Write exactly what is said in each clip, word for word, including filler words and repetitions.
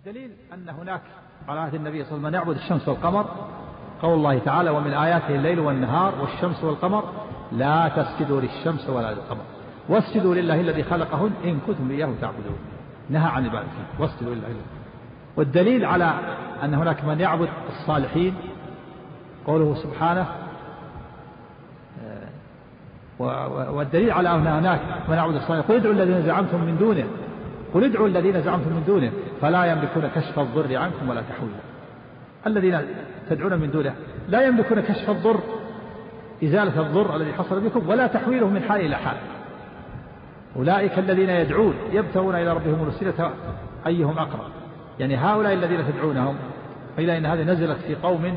والدليل أن هناك على عهد النبي صلى الله عليه وسلم من يعبد الشمس والقمر، قول الله تعالى: ومن آياته الليل والنهار والشمس والقمر لا تسجدوا للشمس ولا للقمر واسجدوا لله الذي خلقهن إن كنتم إياه تعبدون. نهى عن العبادة واسجدوا لله. والدليل على أن هناك من يعبد الصالحين قوله سبحانه: والدليل على أن هناك من يعبد الصالحين: قل ادعوا الذين زعمتم من دونه قل ادعوا الذين زعمتم من دونه فلا يملكون كشف الضر عنكم ولا تحويلا. الذين تدعون من دونه لا يملكون كشف الضر، إزالة الضر الذي حصل بكم، ولا تحويله من حال إلى حال. أولئك الذين يدعون يبتغون إلى ربهم الوسيلة أيهم أقرب. يعني هؤلاء الذين تدعونهم، إلى أن هذه نزلت في قوم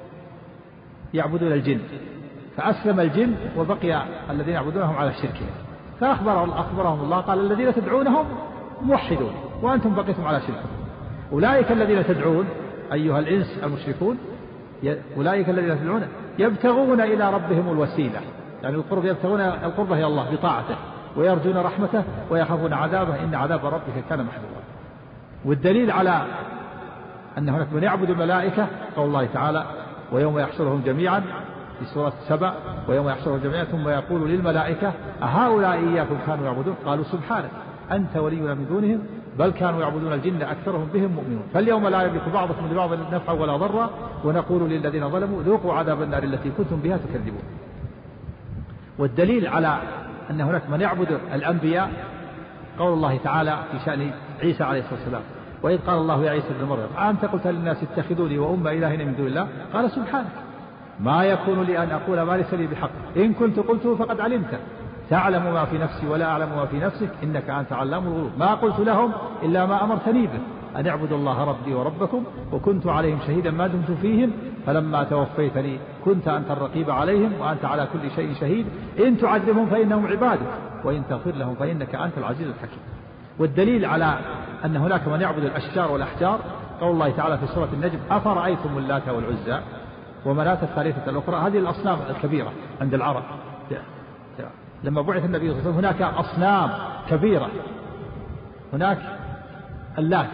يعبدون الجن فأسلم الجن وبقي الذين يعبدونهم على شركهم، فأخبرهم أخبرهم الله قال: الذين تدعونهم موحدون وأنتم بقيتم على شركهم. أولئك الذين تدعون أيها الإنس المشركون، أولئك الذين تدعون يبتغون إلى ربهم الوسيلة، يعني القرب، يبتغون القرب إلى الله بطاعته ويرجون رحمته ويخافون عذابه إن عذاب ربك كان محذورا. والدليل على أن هناك من يعبد الملائكة قول الله تعالى: ويوم يحشرهم جميعا في سورة سبع: ويوم يحشرهم جميعا ثم يقول للملائكة أهؤلاء إياكم كانوا يعبدون قالوا سبحانك أنت ولينا من دونهم بل كانوا يعبدون الجن أكثرهم بهم مؤمنون فاليوم لا يملك بعضكم لبعض نفعا ولا ضرا ونقول للذين ظلموا ذوقوا عذاب النار التي كنتم بها تكذبون. والدليل على أن هناك من يعبد الأنبياء قول الله تعالى في شأن عيسى عليه الصلاة والسلام: وإذ قال الله يا عيسى ابن مريم أنت قلت للناس اتخذوني وأمي إلهين من دون الله قال سبحانك ما يكون لي أن أقول ما ليس لي بحق إن كنت قلته فقد علمته تعلم ما في نفسي ولا أعلم ما في نفسك إنك أنت علام الغيوب ما قلت لهم إلا ما أمرتني به أن اعبدوا الله ربي وربكم وكنت عليهم شهيدا ما دمت فيهم فلما توفيتني كنت أنت الرقيب عليهم وأنت على كل شيء شهيد إن تعذبهم فإنهم عبادك وإن تغفر لهم فإنك أنت العزيز الحكيم. والدليل على أن هناك من يعبد الأشجار والأحجار قول الله تعالى في سورة النجم: أفرأيتم اللات والعزى ومناة الثالثة الأخرى. هذه الأصنام الكبيرة عند العرب لما بعث النبي صلى الله عليه وسلم هناك أصنام كبيرة. هناك اللات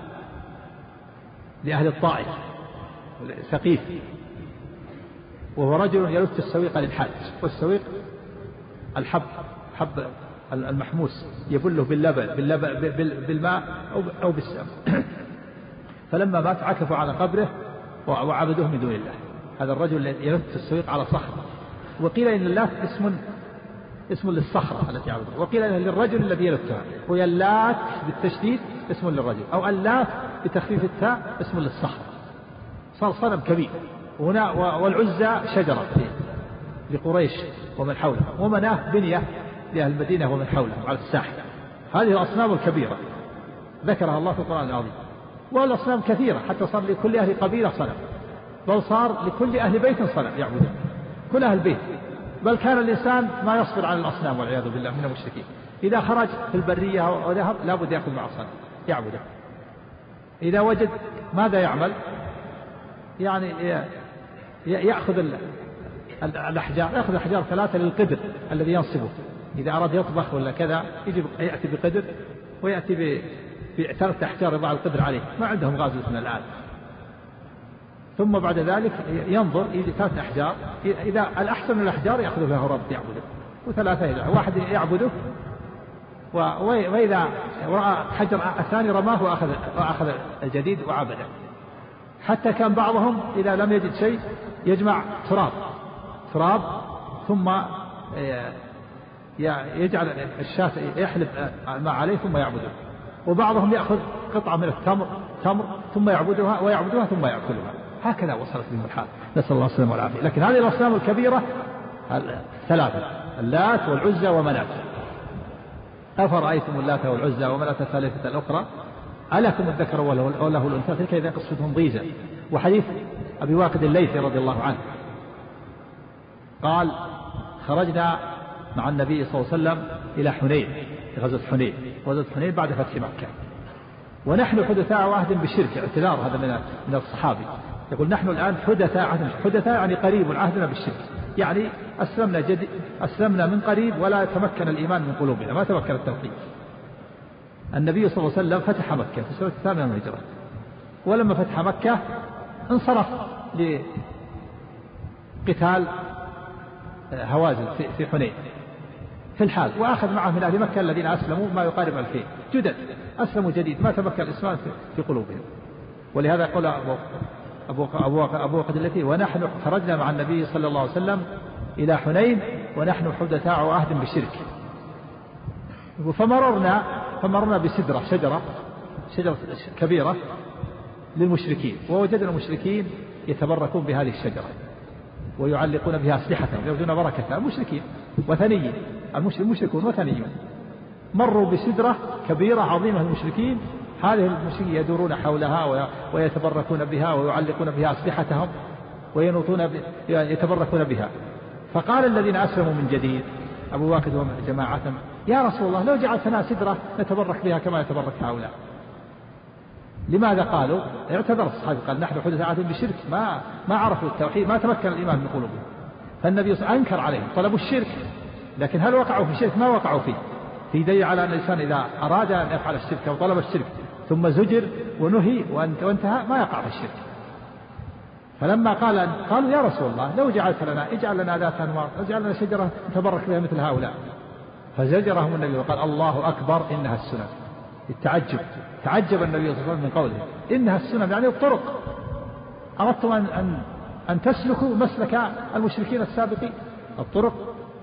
لأهل الطائف ثقيف، وهو رجل يلف السويق للحاج، والسويق الحب حب المحموس يبله باللبن, باللبن بالماء أو بالسم. فلما مات عكفوا على قبره وعبدوه من دون الله. هذا الرجل يلف السويق على صخر. وقيل إن اللات اسم اسم للصخرة التي يعبدها، وقيل إن للرجل الذي يلفها. واللات بالتشديد اسم للرجل، أو اللات بتخفيف التاء اسم للصخرة. صار صنم كبير. وهنا والعزى شجرة لقريش ومن حولها، ومناه بنية لأهل المدينة ومن حولها على الساحل. هذه الأصنام الكبيرة ذكرها الله في القرآن العظيم. والأصنام كثيرة حتى صار لكل أهل قبيلة صنم، بل صار لكل أهل بيت صنم يعبدون، كل أهل بيت. بل كان الإنسان ما يصبر على الأصنام والعياذ بالله من المشركين. إذا خرج في البرية وذهب لابد يأخذ مع صنم يعبده. إذا وجد ماذا يعمل؟ يعني يأخذ الأحجار، يأخذ الأحجار ثلاثة للقدر الذي ينصبه. إذا أراد يطبخ ولا كذا يجب يأتي بقدر، ويأتي بثلاثة أحجار يضع القدر عليه. ما عندهم غاز من الآن. ثم بعد ذلك ينظر يجي ثلاثة أحجار، إذا الأحسن من الأحجار يأخذ له رب يعبده، وثلاثة إذا واحد يعبده، وإذا رأى حجر الثاني رماه وأخذ, وأخذ الجديد وعبده. حتى كان بعضهم إذا لم يجد شيء يجمع تراب تراب ثم يجعل الشاة يحلب ما عليه ثم يعبده. وبعضهم يأخذ قطعة من التمر تمر ثم يعبدها ويعبدها ثم يأكلها. هكذا وصلت بهم الحال، نسأل الله السلامة والعافية. لكن هذه الأصنام الكبيرة ثلاثة: اللات والعزى ومناة. أفرأيتم اللات والعزى ومناة الثالثة الأخرى ألكم الذكر وله الأنثى تلك إذا قصتهم ضيزى. وحديث أبي واقد الليثي رضي الله عنه قال: خرجنا مع النبي صلى الله عليه وسلم إلى حنين، في غزوة حنين، غزوة حنين بعد فتح مكة، ونحن حدثاء عهد بالشرك. اعتذار هذا من من الصحابي، يقول: نحن الآن حدثاء عهد. حدثاء يعني قريب عهدنا بالشرك، يعني أسلمنا جدي أسلمنا من قريب ولا تمكن الإيمان من قلوبنا، ما تمكن التوحيد. النبي صلى الله عليه وسلم فتح مكة في السنة الثامنة من الهجرة، ولما فتح مكة انصرف لقتال هوازن في حنين في الحال، وأخذ معه من أهل مكة الذين أسلموا ما يقارب ألفين جدد أسلموا جديد ما تمكن الإسلام في قلوبهم. ولهذا يقول أبو أبو أبو أبو قدلتي ونحن خرجنا مع النبي صلى الله عليه وسلم إلى حنين ونحن حدثاء عهد بالشرك، فمررنا فمرنا بسدرة شجرة شجرة كبيرة للمشركين، ووجدنا المشركين يتبركون بهذه الشجرة ويعلقون بها أسلحتهم يرجون بركتها. المشركين وثنيين المشركون وثنيون مروا بسدرة كبيرة عظيمة المشركين، هذه المشركين يدورون حولها ويتبركون بها ويعلقون بها أسلحتهم وينوطون يتبركون بها. فقال الذين أسلموا من جديد أبو واكد وجماعتهم يا رسول الله لو جعلتنا سدرة نتبرك بها كما يتبرك هؤلاء. لماذا قالوا؟ اعتذر الصحابي قال نحن حدثاء بالشرك ما ما عرفوا التوحيد ما تمكن الإيمان من قلوبهم. فالنبي صلى الله عليه وسلم أنكر عليهم طلبوا الشرك، لكن هل وقعوا في الشرك؟ ما وقعوا فيه. في دليل على أن الإنسان إذا أراد أن يفعل الشرك أو طلب الشرك ثم زجر ونهي وانتهى ما يقع في الشرك. فلما قال قالوا يا رسول الله لو جعلت لنا اجعل لنا ذات أنوار اجعل لنا شجرة نتبرك بها مثل هؤلاء. فزجرهم النبي وقال الله أكبر إنها السنن. التعجب تعجب النبي صلى الله عليه وسلم من قوله إنها السنن يعني الطرق. أردتم أن, أن, أن تسلكوا مسلك المشركين السابقين الطرق.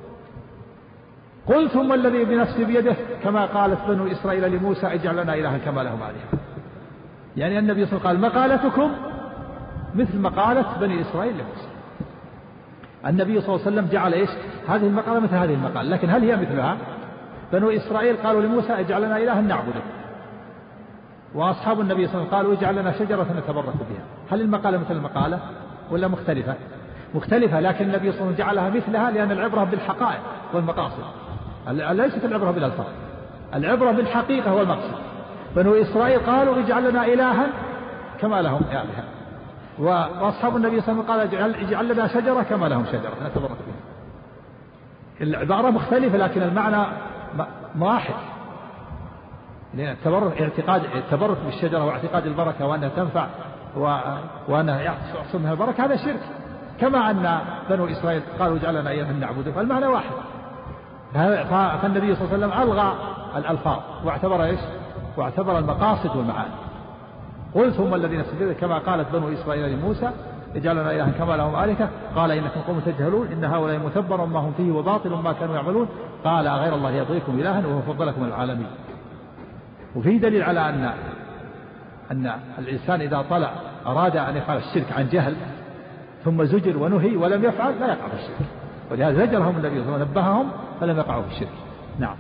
قل ثم الذي بنفسي بيده كما قالت بنو إسرائيل لموسى اجعل لنا إلها كما لهم آلهة. يعني النبي صلى الله عليه وسلم قال مقالتكم مثل مقالة بني إسرائيل لموسى. النبي صلى الله عليه وسلم جعل إيش هذه المقالة مثل هذه المقالة، لكن هل هي مثلها؟ بنو إسرائيل قالوا لموسى اجعل لنا إلها نعبده، وأصحاب النبي صلى الله عليه وسلم قالوا اجعل لنا شجرة نتبرك بها. هل المقالة مثل المقالة ولا مختلفة؟ مختلفة، لكن النبي صلى الله عليه وسلم جعلها مثلها لأن العبرة بالحقائق والمقاصد ليست العبرة بالألفاظ، العبرة بالحقيقة والمقصد. بنو إسرائيل قالوا اجعل لنا إلها كما لهم آلهة، وأصحاب النبي صلى الله عليه وسلم قال اجعل لنا شجرة كما لهم شجرة نتبرك بها. العبارة مختلفة لكن المعنى واحد، لأن التبرك اعتقاد التبرك بالشجرة واعتقاد البركة وأنها تنفع وأنها يحصل منها البركة هذا شرك، كما أن بنو إسرائيل قالوا اجعل لنا إلها نعبده، فالمعنى واحد. فالنبي صلى الله عليه وسلم ألغى الألفاظ واعتبر إيش؟ واعتبر المقاصد والمعاني. قل ثم الذين استكبروا كما قالت بنو إسرائيل لموسى اجعل لنا إلها كما لهم آلهة قال إنكم قوم تجهلون إن هؤلاء متبر ما هم فيه وباطل ما كانوا يعملون قال غير الله يبغيكم إلها وهو فضلكم العالمين. وفي دليل على أن أن الإنسان إذا طلع أراد أن يفعل الشرك عن جهل ثم زجر ونهي ولم يفعل لا يقع في الشرك، ولهذا زجرهم النبي صلى الله عليه وسلم ونبههم فلم يقعوا في الشرك. نعم.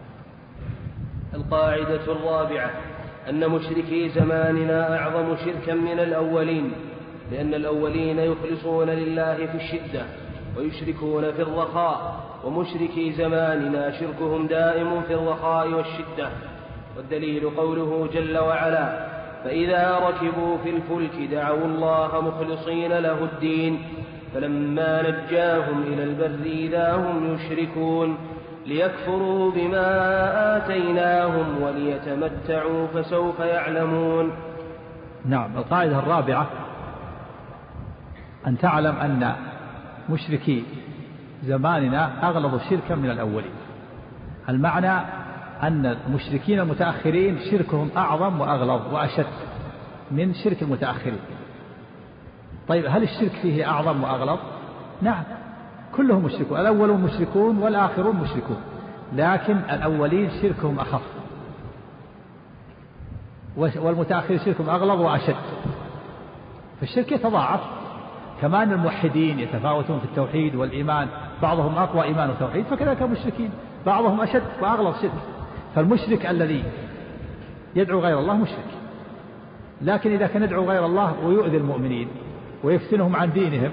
القاعدة الرابعة أن مشركي زماننا أعظم شركا من الأولين، لأن الأولين يخلصون لله في الشدة ويشركون في الرخاء، ومشركي زماننا شركهم دائم في الرخاء والشدة. والدليل قوله جل وعلا فإذا ركبوا في الفلك دعوا الله مخلصين له الدين فلما نجاهم إلى البر إذا هم يشركون ليكفروا بما آتيناهم وليتمتعوا فسوف يعلمون. نعم. القاعدة الرابعة أن تعلم أن مشركي زماننا أغلظ شركا من الأولين. المعنى أن المشركين المتأخرين شركهم أعظم وأغلظ وأشد من شرك المتأخرين. طيب هل الشرك فيه أعظم وأغلظ؟ نعم كلهم مشركون، الأولون مشركون والآخرون مشركون، لكن الأولين شركهم أخف والمتأخرين شركهم أغلظ وأشد. فالشرك يتضاعف. كمان الموحدين يتفاوتون في التوحيد والإيمان، بعضهم أقوى إيمان وتوحيد فكذلك المشركين بعضهم أشد وأغلظ شرك. فالمشرك الذي يدعو غير الله مشرك، لكن إذا كان يدعو غير الله ويؤذي المؤمنين ويفتنهم عن دينهم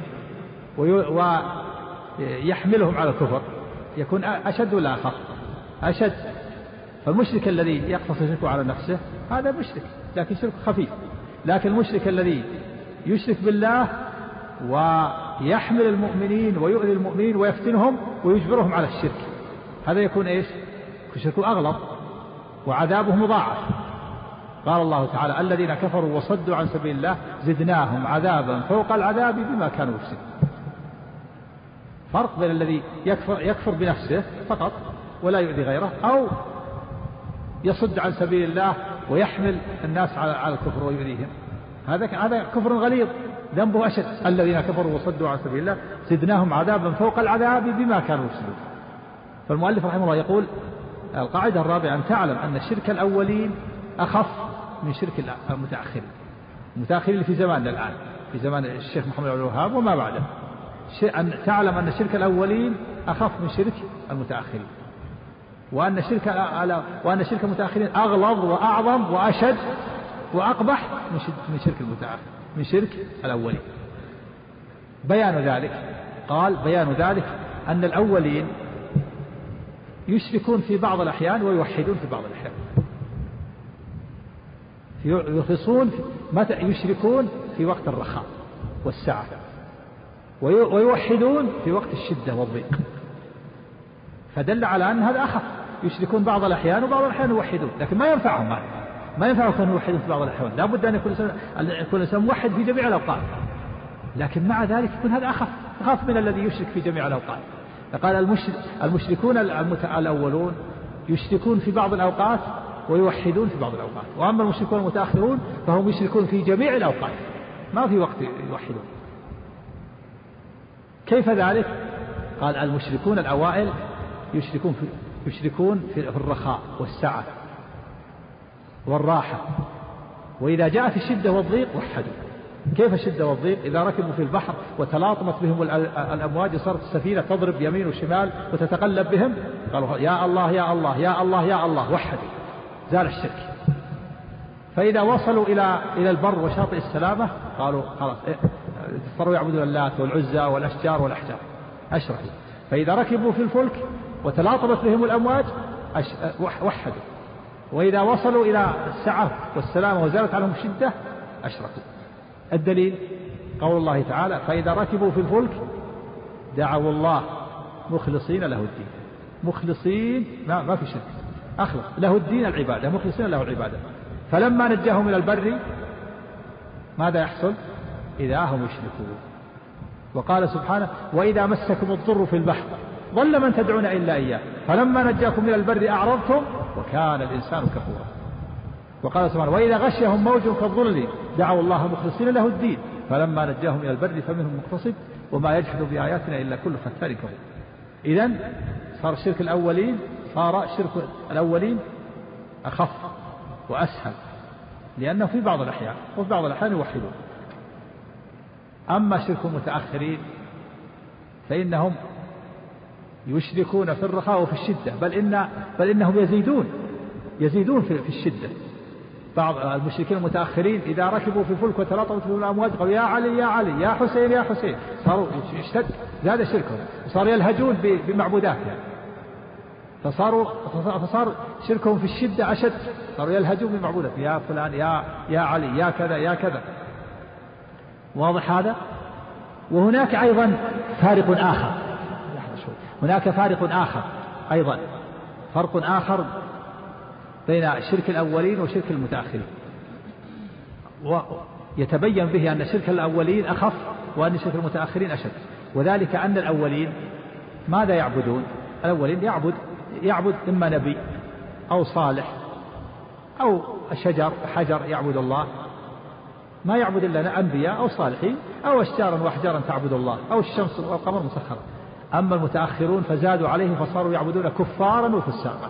ويحملهم على الكفر يكون أشد ولا أخف؟ أشد. فالمشرك الذي يقتصر شركه على نفسه هذا مشرك لكن شرك خفيف، لكن المشرك الذي يشرك بالله ويحمل المؤمنين ويؤذي المؤمنين ويفتنهم ويجبرهم على الشرك هذا يكون إيش؟ شركه أغلظ وعذابه مضاعف. قال الله تعالى الذين كفروا وصدوا عن سبيل الله زدناهم عذابا فوق العذاب بما كانوا يفسدون. فرق بين الذي يكفر, يكفر بنفسه فقط ولا يؤذي غيره، أو يصد عن سبيل الله ويحمل الناس على الكفر ويؤذيهم، هذا هذا كفر غليظ ذنبه أشد. الذين كفروا وصدوا عن سبيل الله زدناهم عذابا فوق العذاب بما كانوا يفسدون. فالمؤلف رحمه الله يقول القاعدة الرابعة أن تعلم أن شرك الأولين أخف من شرك المتأخرين. المتأخرين في زماننا الآن، في زمان الشيخ محمد بن الوهاب وما بعده، أن تعلم أن شرك الأولين أخف من شرك المتأخرين، وأن شرك وأن شرك المتأخرين أغلظ وأعظم وأشد وأقبح من شرك المتأخر من شرك الأولين. بيان ذلك قال بيان ذلك أن الأولين يشركون في بعض الأحيان ويوحدون في بعض الأحيان. يخلصون متى يشركون في وقت الرخاء والسعة، ويوحدون في وقت الشدة والضيق، فدل على أن هذا أخف. يشركون بعض الأحيان وبعض الأحيان يوحدون، لكن ما ينفعهم ما, ما ينفعهم أن يوحدون في بعض الأحيان. لا بد أن يكون الإنسان موحد في جميع الأوقات، لكن مع ذلك يكون هذا أخف أخف من الذي يشرك في جميع الأوقات. قال المشركون الأولون يشركون في بعض الأوقات ويوحدون في بعض الأوقات، وأما المشركون المتأخرون فهم يشركون في جميع الأوقات ما في وقت يوحدون. كيف ذلك؟ قال المشركون الأوائل يشركون في يشركون في الرخاء والسعة والراحة، وإذا جاءت الشدة والضيق وحدوا. كيف الشدة والضيق؟ إذا ركبوا في البحر وتلاطمت بهم الأمواج صارت السفينة تضرب يمين وشمال وتتقلب بهم، قالوا يا الله يا الله يا الله يا الله، وحدوا، زال الشرك. فإذا وصلوا إلى إلى البر وشاطئ السلامة قالوا خلاص صاروا يعبدون اللات والعزى والأشجار والأحجار، أشركوا. فإذا ركبوا في الفلك وتلاطمت بهم الأمواج وحدوا. وإذا وصلوا إلى السعة والسلامة وزالت عنهم الشدة أشركوا. الدليل قول الله تعالى فإذا ركبوا في الفلك دعوا الله مخلصين له الدين. مخلصين ما, ما في شرك، أخلص له الدين العبادة، مخلصين له العبادة. فلما نجاهم إلى البر ماذا يحصل؟ إذا هم يشركون. وقال سبحانه وإذا مسكم الضر في البحر ضل من تدعون إلا إياه فلما نجاكم إلى البر أعرضتم وكان الإنسان كفورا. وقال سبحانه وإذا غشيهم موج كالظلل دعوا الله مخلصين له الدين فلما نجاهم إلى البر فمنهم مقتصد وما يجحد بآياتنا إلا كل ختار كفور. إذن صار شرك الأولين صار شرك الأولين أخف وأسهل، لأنه في بعض الأحيان وفي بعض الأحيان يوحدون. أما شرك المتأخرين فإنهم يشركون في الرخاء وفي الشدة، بل إن بل إنهم يزيدون يزيدون في, في الشدة. بعض المشركين المتأخرين إذا ركبوا في فلك وتلاطمت بهم الأمواج قالوا يا علي يا علي يا حسين يا حسين، صاروا اشتد زاد شركهم، صاروا يلهجون بمعبودات يعني. فصاروا فصار شركهم في الشدة أشد، صاروا يلهجون بمعبودات يا فلان يا يا علي يا كذا يا كذا. واضح هذا؟ وهناك أيضا فارق آخر، هناك فارق آخر أيضا، فرق آخر بين شرك الأولين وشرك المتأخرين، ويتبين به أن شرك الأولين أخف وأن شرك المتأخرين أشد. وذلك أن الأولين ماذا يعبدون؟ الأولين يعبد يعبد إما نبي أو صالح أو شجر حجر يعبد الله، ما يعبد إلا أنبياء أو صالحين أو أشجارا وأحجارا تعبد الله أو الشمس والقمر مسخرة. أما المتأخرون فزادوا عليه فصاروا يعبدون كفارا وفساقا.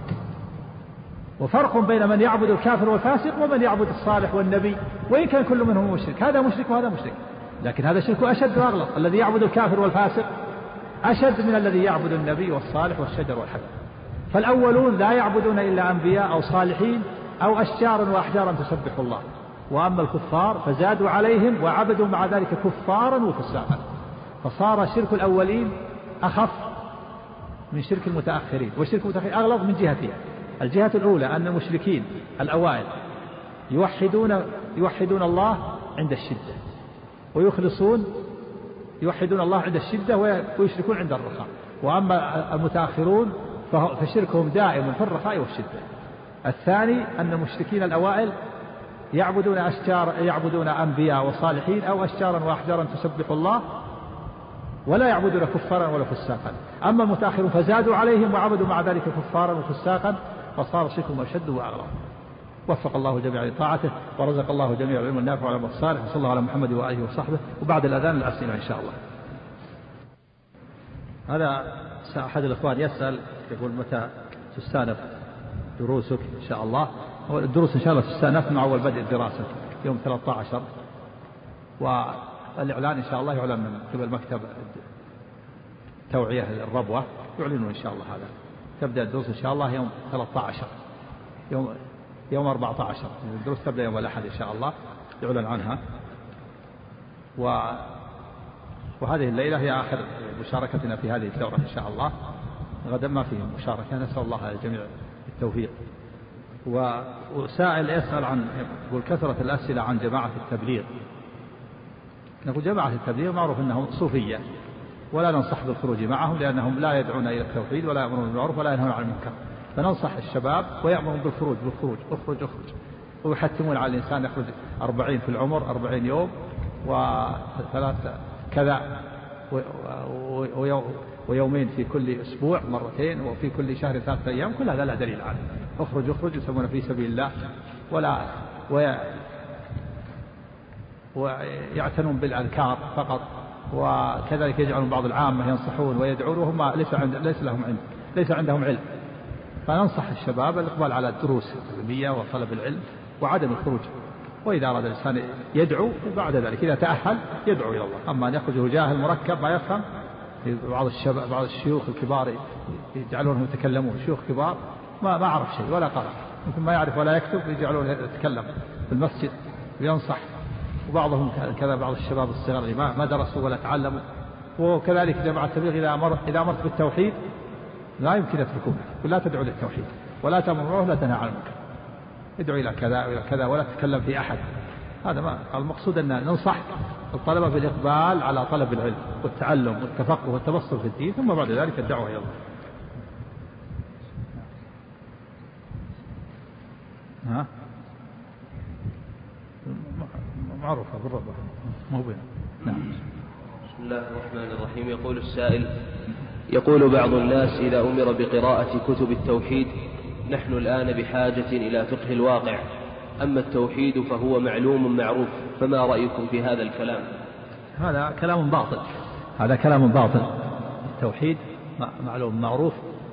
وفرق بين من يعبد الكافر والفاسق ومن يعبد الصالح والنبي، وإن كان كل منهم مشرك، هذا مشرك وهذا مشرك، لكن هذا شرك أشد وأغلظ. الذي يعبد الكافر والفاسق أشد من الذي يعبد النبي والصالح والشجر والحجر. فالأولون لا يعبدون إلا أنبياء أو صالحين أو أشجارا وأحجارا تسبح الله، وأما الكفار فزادوا عليهم وعبدوا مع ذلك كفارا وفساقا. فصار شرك الأولين أخف من شرك المتأخرين، وشرك المتأخرين أغلظ من جهتين. الجهة الأولى أن المشركين الأوائل يوحدون يوحدون الله عند الشدة، ويخلصون يوحدون الله عند الشدة ويشركون عند الرخاء. وأما المتأخرون فشركهم دائم في الرخاء والشدة. الثاني أن المشركين الأوائل يعبدون أشجار، يعبدون أنبياء وصالحين أو أشجارا وأحجارا تسبح الله، ولا يعبدون كفارا ولا فساقا. أما المتأخرون فزادوا عليهم وعبدوا مع ذلك كفارا وفساقا، فصار شركهم أشد وأغرب. وفق الله جميعا لطاعته، ورزق الله جميع العلم النافع والعمل الصالح، وصلى الله على محمد وآله وصحبه. وبعد الأذان الأسئلة إن شاء الله. هذا أحد الإخوان يسأل يقول متى تستأنف دروسك إن شاء الله؟ الدروس إن شاء الله تستأنف مع أول بدء الدراسة يوم ثلاثة عشر، والإعلان إن شاء الله يعلن من قبل مكتب توعية الربوة، يعلنون إن شاء الله هذا. تبدأ الدروس إن شاء الله يوم ثلاثة عشر، يوم يوم أربعة عشر الدروس تبدأ يوم الأحد إن شاء الله، يعلن عنها. و وهذه الليلة هي آخر مشاركتنا في هذه الدورة إن شاء الله، غدا ما فيه مشاركة، نسأل الله للجميع التوفيق. وسائل يسأل عن يقول كثرة الأسئلة عن جماعة التبليغ. نقول جماعة التبليغ معروف أنهم صوفية، ولا ننصح بالخروج معهم لأنهم لا يدعون إلى التوحيد ولا يأمرون بالمعروف ولا ينهون عن المنكر. فننصح الشباب ويأمرون بالخروج بالخروج اخرج اخرج ويحتمون على الإنسان يخرج أربعين في العمر، أربعين يوم وثلاثة كذا ويومين في كل أسبوع مرتين، وفي كل شهر ثلاثة أيام، كل هذا لا دليل عليه. اخرج اخرج يسمون في سبيل الله، ولا ويعتنون بالأذكار فقط، وكذلك يجعلون بعض العامة ينصحون ويدعون وهم ليس عند ليس لهم علم ليس عندهم علم. فننصح الشباب الإقبال على الدروس العلمية وطلب العلم وعدم الخروج. وإذا أراد الإنسان يدعو بعد ذلك إذا تأهل يدعو إلى الله. أما أن يخرجه جاهل مركب ما يفهم، بعض الشباب بعض الشيوخ الكبار يجعلونهم يتكلمون، شيوخ كبار ما ما عرف شيء ولا قرأ، ممكن ما يعرف ولا يكتب، يجعلونه يتكلم في المسجد وينصح. وبعضهم كذا بعض الشباب الصغار اللي ما ما درسوا ولا تعلموا. وكذلك جماعة التبليغ إذا أمر إذا أمرت بالتوحيد لا يمكن يتركونه، ولا تدعو للتوحيد ولا تأمر ولا تنهى عن المنكر، ادعو إلى كذا وإلى كذا ولا تتكلم في أحد. هذا ما المقصود، أن ننصح الطلبة بالإقبال على طلب العلم والتعلم والتفقه والتبصر في الدين، ثم بعد ذلك الدعوة إلى الله. ها معروفة بالربع مو بين. نعم. بسم الله الرحمن الرحيم. يقول السائل: يقول بعض الناس إذا أمر بقراءة كتب التوحيد: نحن الآن بحاجة إلى فقه الواقع، أما التوحيد فهو معلوم معروف، فما رأيكم في هذا الكلام؟ هذا كلام باطل، هذا كلام باطل. التوحيد معلوم معروف،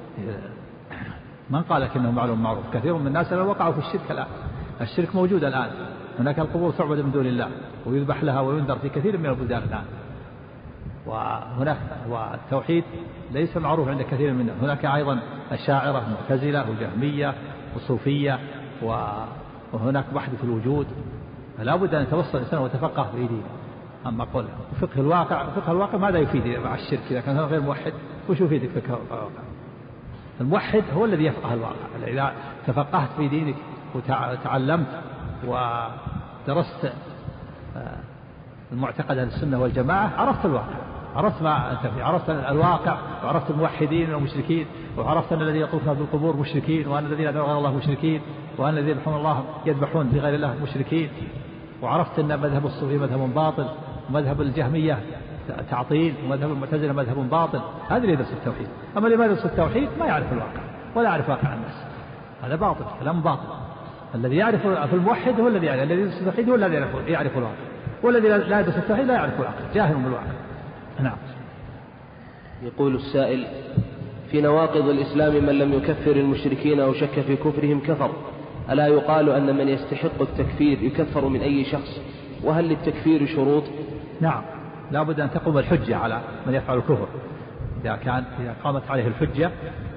من قال لك إنه معلوم معروف؟ كثير من الناس وقعوا في الشرك الآن. الشرك موجود الآن، هناك القبور تعبد من دون الله ويذبح لها وينذر في كثير من البلدان الآن. وهناك والتوحيد ليس معروف عند كثير من الناس. هناك أيضا أشاعرة معتزلة وجهمية وصوفية، وهناك وحدة الوجود. فلا بد أن يتوصل الإنسان ويتفقه في دينه. أما قول فقه الواقع، فقه الواقع ماذا يفيد مع الشرك؟ إذا كان غير موحد وش يفيدك فقه الواقع؟ الموحد هو الذي يفقه الواقع. إذا تفقهت في دينك وتعلمت ودرست المعتقد أهل السنة والجماعة، عرفت الواقع، عرفت ما أنت فيه، عرفت الواقع، وعرفت الموحدين والمشركين، وعرفت أن الذين يطوفون بالقبور مشركين، وأن الذين يدعون غير الله مشركين، وأن الذين يذبحون الله يذبحون بغير الله مشركين، وعرفت أن مذهب الصوفي مذهب باطل، ومذهب الجهمية تعطيل، ومذهب المعتزلة مذهب باطل. هذا اللي يدرس التوحيد. أما اللي ما يدرس التوحيد ما يعرف الواقع ولا يعرف واقع الناس، هذا باطل، كلام باطل. الذي يعرف في الموحد هو الذي يعرف، الذي يدرس التوحيد هو الذي يعرف, يعرف الواقع، والذي لا يدرس التوحيد لا يعرف الواقع، جاهل بالواقع. نعم. يقول السائل: في نواقض الإسلام من لم يكفر المشركين أو شك في كفرهم كفر، ألا يقال أن من يستحق التكفير يكفر من أي شخص؟ وهل للتكفير شروط؟ نعم، لا بد أن تقوم الحجة على من يفعل الكفر. إذا كان إذا قامت عليه الحجة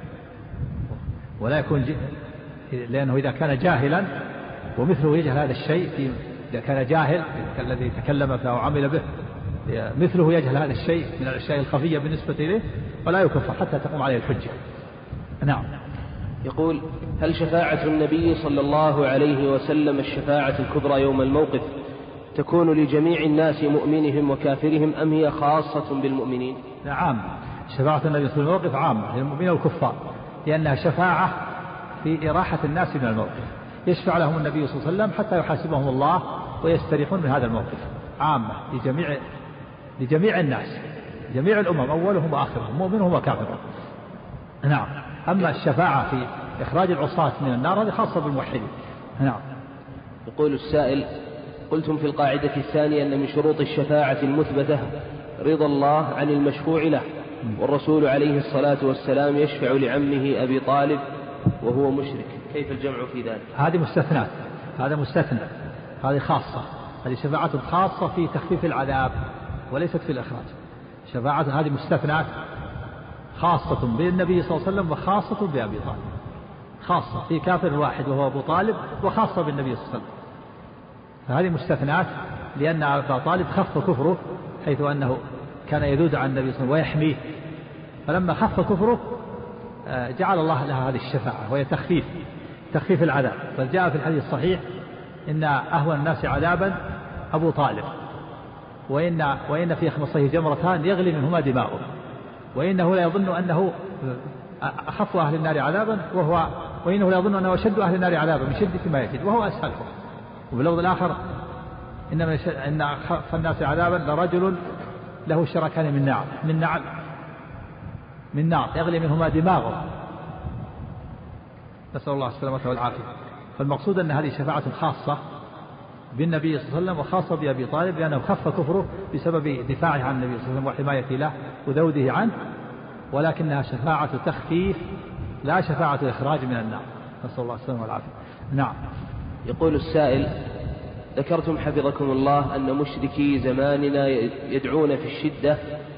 ولا يكون ج... لأنه إذا كان جاهلا ومثله يجهل هذا الشيء في... إذا كان جاهل الذي تكلم فيه وعمل به مثله يجهل هذا الشيء من الأشياء الخفية بالنسبة إليه، فلا يكفر حتى تقوم عليه الحجة. نعم. يقول: هل شفاعة النبي صلى الله عليه وسلم الشفاعة الكبرى يوم الموقف تكون لجميع الناس مؤمنهم وكافرهم، أم هي خاصة بالمؤمنين؟ نعم، شفاعة النبي صلى الله عليه وسلم الموقف عامة للمؤمنين والكفار، لأنها شفاعة في إراحة الناس من الموقف، يشفع لهم النبي صلى الله عليه وسلم حتى يحاسبهم الله ويستريحون من هذا الموقف عامة لجميع لجميع الناس، جميع الأمم أولهم وآخرهم مؤمنهم وكافرهم. نعم. أما الشفاعة في إخراج العصاة من النار هذه خاصة بالموحدين. نعم. يقول السائل: قلتم في القاعدة الثانية أن من شروط الشفاعة المثبتة رضا الله عن المشفوع له، والرسول عليه الصلاة والسلام يشفع لعمه أبي طالب وهو مشرك، كيف الجمع في ذلك؟ هذه مستثنات، هذا مستثنى، هذه خاصة، هذه شفاعة خاصة في تخفيف العذاب وليست في الإخراج. شفاعة هذه مستثنات خاصة بالنبي صلى الله عليه وسلم وخاصة بأبي طالب، خاصة في كافر واحد وهو أبو طالب، وخاصة بالنبي صلى الله عليه وسلم. فهذه مستثنات لأن أبا طالب خف كفره، حيث أنه كان يذود عن النبي صلى الله عليه وسلم ويحميه، فلما خف كفره جعل الله لها هذه الشفاعة وهي تخفيف تخفيف العذاب. فجاء في الحديث الصحيح إن أهون الناس عذابا أبو طالب، وإن وإن في خمصيه جمرتان يغلي منهما دماؤه، وإنه لا يظن أنه أخف أهل النار عذابا وهو وإنه لا يظن أنه أشد أهل النار عذابا من شدة ما يجد وهو أسهلهم. وباللفظ الآخر إن إن أخف الناس عذابا لرجل له شركان من نار من نار من نار يغلي منهما دماغه، نسأل الله السلامة والعافية. فالمقصود أن هذه شفاعة خاصة بالنبي صلى الله عليه وسلم وخاصة بأبي طالب، لأنه خف كفره بسبب دفاعه عن النبي صلى الله عليه وسلم وحمايته له وذوده عنه، ولكنها شفاعة تخفيف لا شفاعة إخراج من النار، نسأل الله السلامة والعافية. نعم. يقول السائل: ذكرتم حفظكم الله أن مشركي زماننا يدعون في الشدة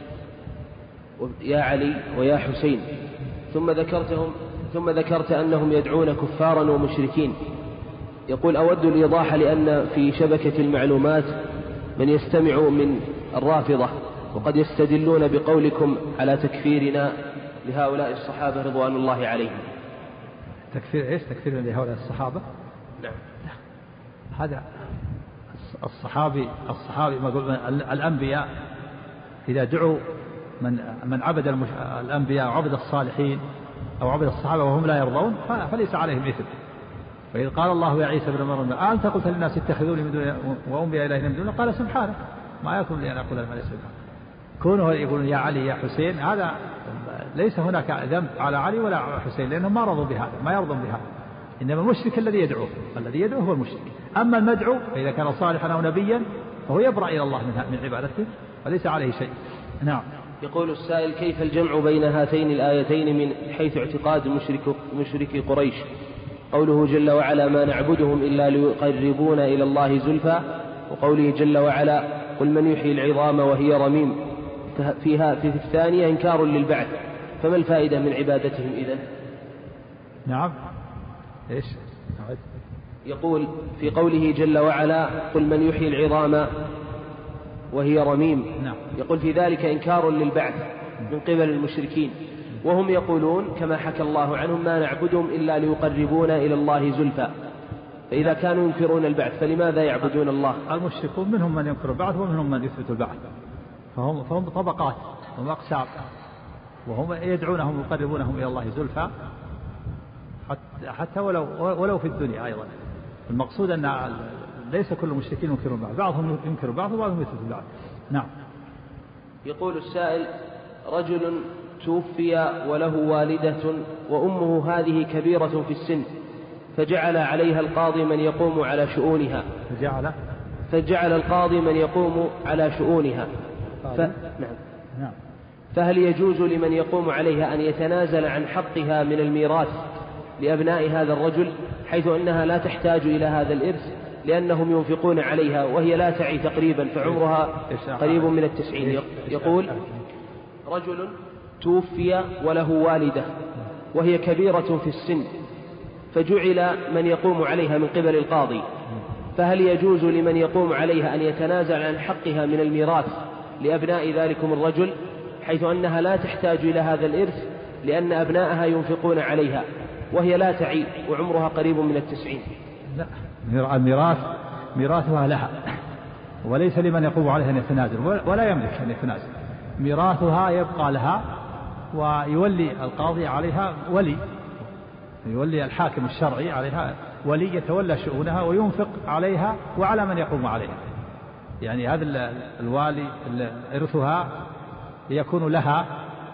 يا علي ويا حسين، ثم ذكرتهم ثم ذكرت أنهم يدعون كفارا ومشركين. يقول: أود الإيضاح لأن في شبكة المعلومات من يستمع من الرافضة وقد يستدلون بقولكم على تكفيرنا لهؤلاء الصحابة رضوان الله عليهم. تكفير إيش؟ تكفيرنا لهؤلاء الصحابة؟ نعم. هذا الصحابي الصحابي ما قلنا الأنبياء إذا دعوا من من عبد المش... الأنبياء وعبد الصالحين أو عبد الصحابة وهم لا يرضون فليس عليهم إثم. وإذ قال الله يا عيسى ابن مريم أنت قلت للناس اتخذوني من دون وأمي إلهي من دونه، قال سبحانك ما يكون لي أن أقول ما ليس بحق. كونه يقولون يا علي يا حسين هذا ليس هناك ذنب على علي ولا على حسين، لأنهم ما رضوا بهذا، ما يرضون بهذا. إنما المشرك الذي يدعوه الذي يدعوه هو المشرك. أما المدعو فإذا كان صالحا أو نبيا فهو يبرأ إلى الله من عبادته وليس عليه شيء. نعم. يقول السائل: كيف الجمع بين هاتين الآيتين من حيث اعتقاد مشرك مشركي قريش؟ قوله جل وعلا: ما نعبدهم إلا ليقربونا إلى الله زلفى، وقوله جل وعلا: قل من يحيي العظام وهي رميم. فيها في الثانية إنكار للبعث، فما الفائدة من عبادتهم إذن؟ نعم. إيش؟ يقول في قوله جل وعلا: قل من يحيي العظام وهي رميم. نعم. يقول في ذلك إنكار للبعث من قبل المشركين، وهم يقولون كما حكى الله عنهم: ما نعبدهم إلا ليقربونا إلى الله زلفى. فإذا كانوا ينكرون البعث فلماذا يعبدون الله؟ المشركون منهم من ينكر البعث ومنهم من يثبت البعث، فهم فهم طبقات وهم أقسام، وهم يدعونهم يقربونهم إلى الله زلفى حتى, حتى ولو ولو في الدنيا أيضا. المقصود أن ليس كل المشركين ينكرون البعث، بعضهم ينكر بعض وبعضهم يثبت البعث. نعم. يقول السائل: رجل توفي وله والدة وأمه هذه كبيرة في السن، فجعل عليها القاضي من يقوم على شؤونها فجعل فجعل القاضي من يقوم على شؤونها ف... نعم. نعم. فهل يجوز لمن يقوم عليها أن يتنازل عن حقها من الميراث لأبناء هذا الرجل، حيث أنها لا تحتاج إلى هذا الإرث لأنهم ينفقون عليها وهي لا تعي تقريبا فعمرها قريب من التسعين؟ يقول: رجل توفي وله والدة وهي كبيرة في السن، فجعل من يقوم عليها من قبل القاضي، فهل يجوز لمن يقوم عليها أن يتنازل عن حقها من الميراث لأبناء ذلكم الرجل، حيث أنها لا تحتاج إلى هذا الإرث لأن أبناءها ينفقون عليها وهي لا تعي وعمرها قريب من التسعين؟ لا، الميراث ميراثها لها وليس لمن يقوم عليها أن يتنازل، ولا يملك أن يتنازل. ميراثها يبقى لها، ويولي القاضي عليها ولي يولي الحاكم الشرعي عليها ولي يتولى شؤونها وينفق عليها وعلى من يقوم عليها. يعني هذا الوالي إرثها يكون لها،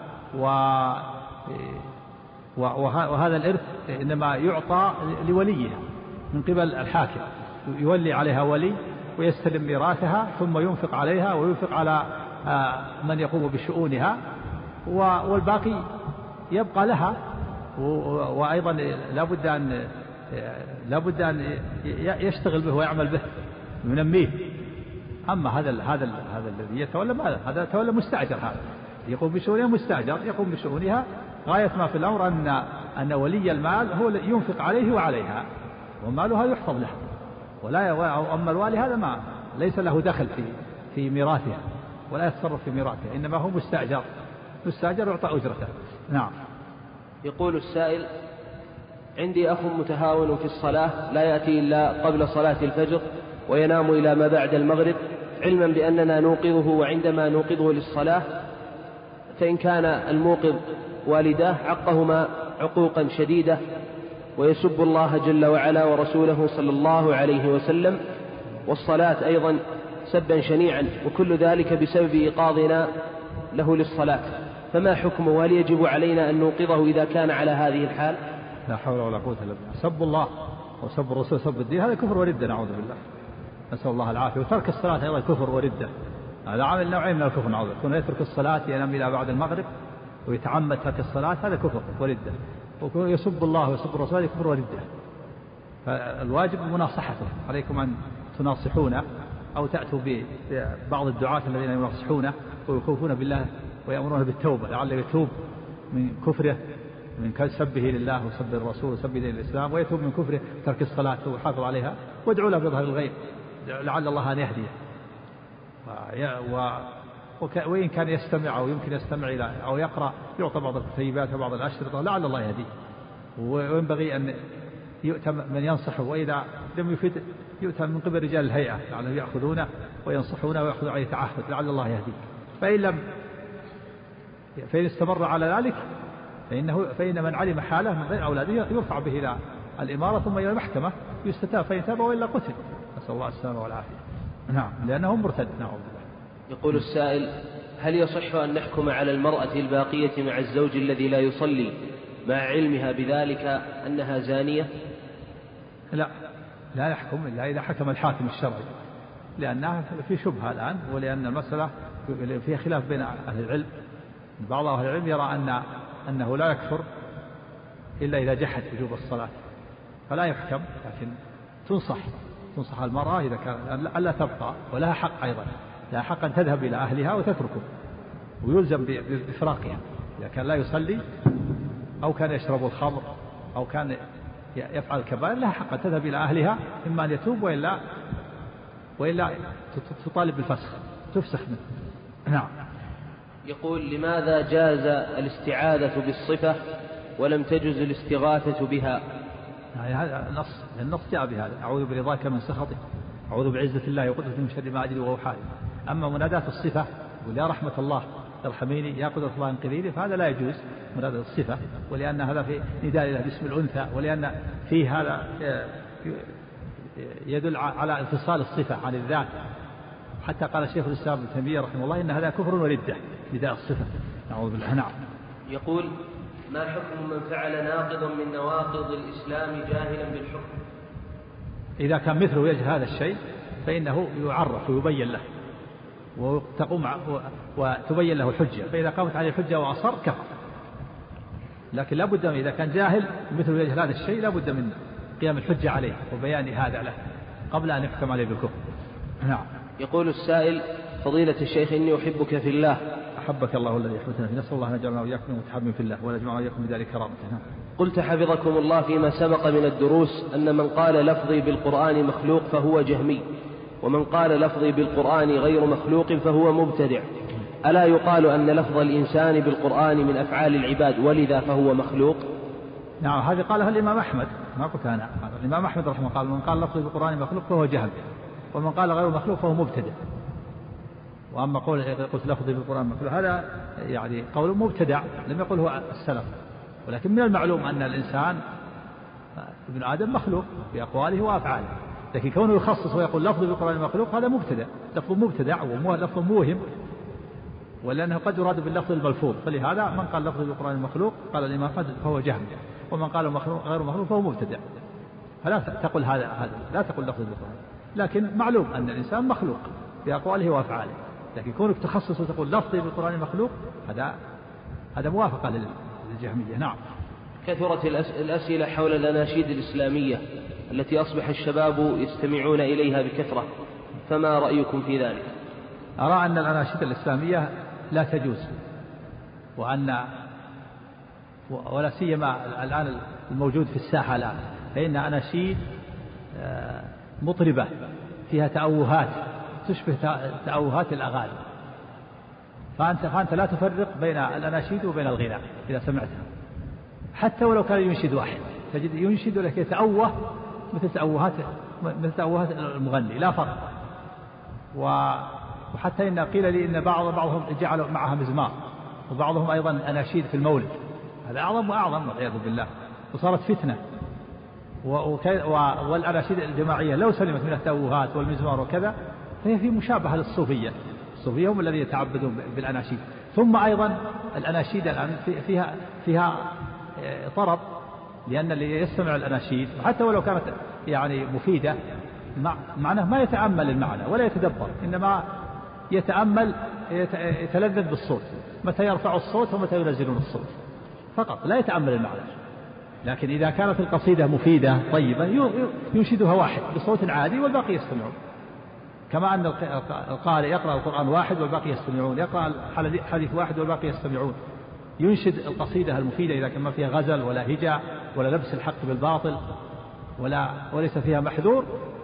وهذا الإرث إنما يعطى لوليها من قبل الحاكم، يولي عليها ولي ويستلم ميراثها ثم ينفق عليها وينفق على من يقوم بشؤونها، والباقي يبقى لها. وأيضا لا بد أن لا بد أن يشتغل به ويعمل به ينميه. أما هذا هذا هذا الذي يتولى ماذا؟ هذا تولى مستأجر، هذا يقوم بشؤونها مستأجر، يقوم بشؤونها. غاية ما في الأمر أن أن ولي المال هو ينفق عليه وعليها، ومالها يحفظ له، ولا أما الوالي هذا ما ليس له دخل في في ميراثها ولا يتصرف في ميراثها، إنما هو مستأجر، مستأجر يعطى أجرته. نعم. يقول السائل: عندي أخ متهاون في الصلاة لا يأتي إلا قبل صلاة الفجر وينام إلى ما بعد المغرب، علما بأننا نوقظه، وعندما نوقظه للصلاة فإن كان الموقظ والداه عقهما عقوقا شديدة ويسب الله جل وعلا ورسوله صلى الله عليه وسلم، والصلاة أيضا سبا شنيعا، وكل ذلك بسبب إيقاظنا له للصلاة، فما حكمه؟ وهل يجب علينا أن نوقظه إذا كان على هذه الحال؟ لا حول ولا قوة إلا بالله. سب الله وسب الرسول وسب الدين هذا كفر وردة، نعوذ بالله، نسأل الله العافية. وترك الصلاة أيضا كفر وردة، هذا عامل نوعين من الكفر، نعوذ بالله. كون يترك الصلاة ينام إلى بعد المغرب ويتعمد ترك الصلاة هذا كفر وردة، ويسب الله ويسب الرسول هذا كفر وردة. فالواجب مناصحته، عليكم أن تناصحونه أو تأتوا ببعض الدعاة الذين يناصحونه ويخوفون بالله ويأمرون بالتوبة لعله يتوب من كفره، من سبه لله وسب الرسول وسبه للإسلام، ويتوب من كفره ترك الصلاة ويحافظ عليها، وادعوا له بظهر الغيب لعل الله أن يهديه. وإن كان يستمع أو يمكن يستمع إلى أو يقرأ يعطى بعض الكتيبات وبعض الأشرطة لعل الله يهديه. وينبغي أن يؤتى من ينصحه، وإذا لم يفيد يؤتى من قبل رجال الهيئة لعله يأخذونه وينصحونه ويأخذوا عليه تعهد لعل الله يهديه. فإن لم فإن استمر على ذلك فإنه فإن من علم حاله من غير أولاده يرفع به إلى الإمارة ثم إلى المحكمة يستتاب، فإن تاب وإلا قتل، نسأل الله السلامة والعافية. نعم، لأنه مرتد. نعم. يقول السائل: هل يصح أن نحكم على المرأة الباقية مع الزوج الذي لا يصلي مع علمها بذلك أنها زانية؟ لا، لا يحكم إلا إذا حكم الحاكم الشرعي، لأنها في شبهة الآن، ولأن المسألة فيها خلاف بين أهل العلم. بعض أهل العلم يرى أن أنه لا يكفر إلا إذا جحد وجوب الصلاة، فلا يحكم، لكن تنصح تنصح المرأة إذا كان ألا تبقى، ولها حق أيضا، لها حق أن تذهب إلى أهلها وتتركه، ويلزم بفراقها إذا كان لا يصلي أو كان يشرب الخمر أو كان يفعل الكبائر، لها حق أن تذهب إلى أهلها، إما أن يتوب وإلا وإلا تطالب بالفسخ، تفسخ منه. نعم. يقول: لماذا جاز الاستعاذة بالصفة ولم تجز الاستغاثة بها؟ يعني هذا النص النص جاء بهذا: أعوذ برضاك من سخطك، أعوذ بعزة الله وقدرته من شر ما أجد وهو حالي. أما منادات الصفة يقول يا رحمة الله ارحميني، يا قدرة الله انقذيني، فهذا لا يجوز منادات الصفة، ولأن هذا في نداء له باسم الأنثى، ولأن فيه هذا يدل على انفصال الصفة عن الذات. حتى قال شيخ الإسلام ابن تيمية رحمه الله إن هذا كفر وردة نداء الصفة، نعوذ بالله. نعم. يقول: ما حكم من فعل ناقضا من نواقض الإسلام جاهلا بالحكم؟ إذا كان مثله يجهل هذا الشيء فإنه يعرف ويبين له، وتقوم وتبين له الحجة، فإذا قامت عليه الحجة وأصر كفر. لكن لا بد من إذا كان جاهل مثله يجهل هذا الشيء لا بد من قيام الحجة عليه وبيان هذا له قبل أن يحكم عليه بالكفر. نعم. يقول السائل: فضيلة الشيخ، إني أحبك في الله. أحبك الله الذي يحبنا فيه، نسأل الله أن يجعلنا وإياكم متحابين في الله ولا يجمعنا وإياكم بذلك كرامته. قلت حفظكم الله فيما سبق من الدروس أن من قال لفظي بالقرآن مخلوق فهو جهمي، ومن قال لفظي بالقرآن غير مخلوق فهو مبتدع، ألا يقال أن لفظ الإنسان بالقرآن من أفعال العباد ولذا فهو مخلوق؟ نعم، هذه قالها الإمام أحمد، ما قلت أنا، الإمام أحمد رحمه الله قال من قال لفظي بالقرآن مخلوق فهو جهل، ومن قال غير مخلوق فهو مبتدع. وأما قول قلت لفظي بالقرآن مخلوق هذا يعني قول مبتدع لم يقل هو السلف، ولكن من المعلوم أن الإنسان ابن آدم مخلوق في أقواله وأفعاله، لكن كونه يخصص ويقول لفظ بالقرآن مخلوق هذا مبتدع، لفظ مبتدع ولفظ موهم، ولأنه قد يراد باللفظ الملفوظ. فلهذا من قال لفظ بالقرآن مخلوق قال الإمام أحمد فهو جهم، ومن قال مخلوق غير مخلوق فهو مبتدع. فلا تقول هذا هذا لا تقول لفظ بالقرآن، لكن معلوم أن الإنسان مخلوق في أقواله وأفعاله، لكن كونك تخصص وتقول لفظ بالقرآن مخلوق هذا هذا موافقة للجهمية. نعم. كثرت الأسئلة حول الأناشيد الإسلامية التي أصبح الشباب يستمعون إليها بكثرة، فما رأيكم في ذلك؟ أرى أن الأناشيد الإسلامية لا تجوز، وأن ولا سيما الآن الموجود في الساحة الآن، فإن أناشيد مطربة فيها تأوهات تشبه تأوهات الأغاني، فأنت, فأنت لا تفرق بين الأناشيد وبين الغناء إذا سمعتها، حتى ولو كان ينشد واحد تجد ينشد لك يتأوه مثل تأوهات مثل تأوهات المغني، لا فرق. وحتى إن قيل لي إن بعض بعضهم جعلوا معها مزمار، وبعضهم أيضا أناشيد في المولد، هذا أعظم وأعظم والعياذ بالله، وصارت فتنة. والأناشيد الجماعية لو سلمت من التأوهات والمزمار وكذا فهي في مشابهة للصوفية، الصوفية هم الذين يتعبدون بالأناشيد. ثم أيضا الأناشيد الآن فيها فيها طرب، لأن اللي يستمع الأناشيد حتى ولو كانت يعني مفيدة معناه ما يتأمل المعنى ولا يتدبر، إنما يتأمل يتلذذ بالصوت، متى يرفع الصوت ومتى ينزلون الصوت فقط، لا يتأمل المعنى. لكن إذا كانت القصيدة مفيدة طيبة ينشدها واحد بصوت عادي والباقي يستمعون، كما أن القارئ يقرأ القرآن واحد والباقي يستمعون، يقرأ حديث واحد والباقي يستمعون. ينشد القصيدة المفيدة إذا كان ما فيها غزل ولا هجاء ولا لبس الحق بالباطل ولا وليس فيها محذور،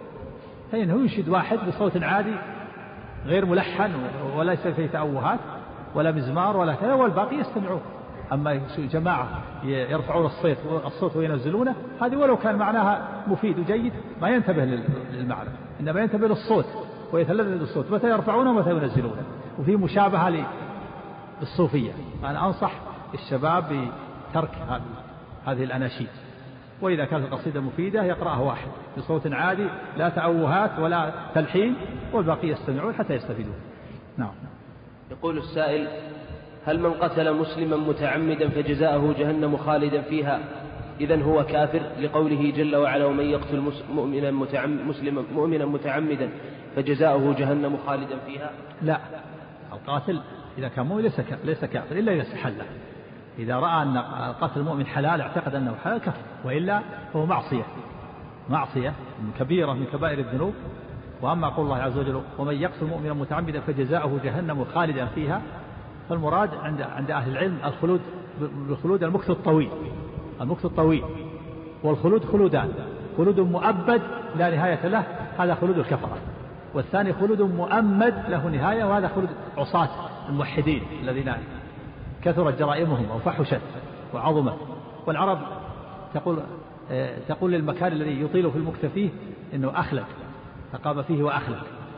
فإنه ينشد واحد بصوت عادي غير ملحن وليس فيه تأوهات ولا مزمار ولا كذا، والباقي يستمعون. أما جماعة يرفعون الصوت الصوت وينزلونه، هذه ولو كان معناها مفيد وجيد ما ينتبه للمعنى، إنما ينتبه للصوت ويتلذذ بالصوت، متى يرفعونه ومتى ينزلونه. وفي مشابهة للصوفية. أنا أنصح الشباب بترك هذه الأناشيد، وإذا كانت القصيدة مفيدة يقرأها واحد بصوت عادي لا تأوهات ولا تلحين، والباقي يستمعون حتى يستفيدون. نعم. يقول السائل: هل من قتل مسلما متعمدا فجزاؤه جهنم خالدا فيها إذن هو كافر، لقوله جل وعلا: ومن يقتل مؤمنا مسلما مؤمنا متعمدا فجزاؤه جهنم خالدا فيها؟ لا، القاتل إذا كان مؤمن ليس كافر إلا إذا استحل. إذا رأى أن قتل المؤمن حلال اعتقد أنه حلال كفر، وإلا هو معصية معصية من كبيرة من كبائر الذنوب. وأما قول الله عز وجل: ومن يقتل مؤمنا متعمدا فجزاؤه جهنم خالدا فيها، فالمراد عند عند أهل العلم الخلود بالخلود المكث الطويل المكث الطويل والخلود خلودان: خلود مؤبد لا نهاية له، هذا خلود الكفرة، والثاني خلود مؤمد له نهاية، وهذا خلود عصاة الموحدين الذين كثرت جرائمهم أو فحشت وعظمت. والعرب تقول تقول للمكان الذي يطيل في المكث فيه إنه أخلد، فقام فيه وأخلد.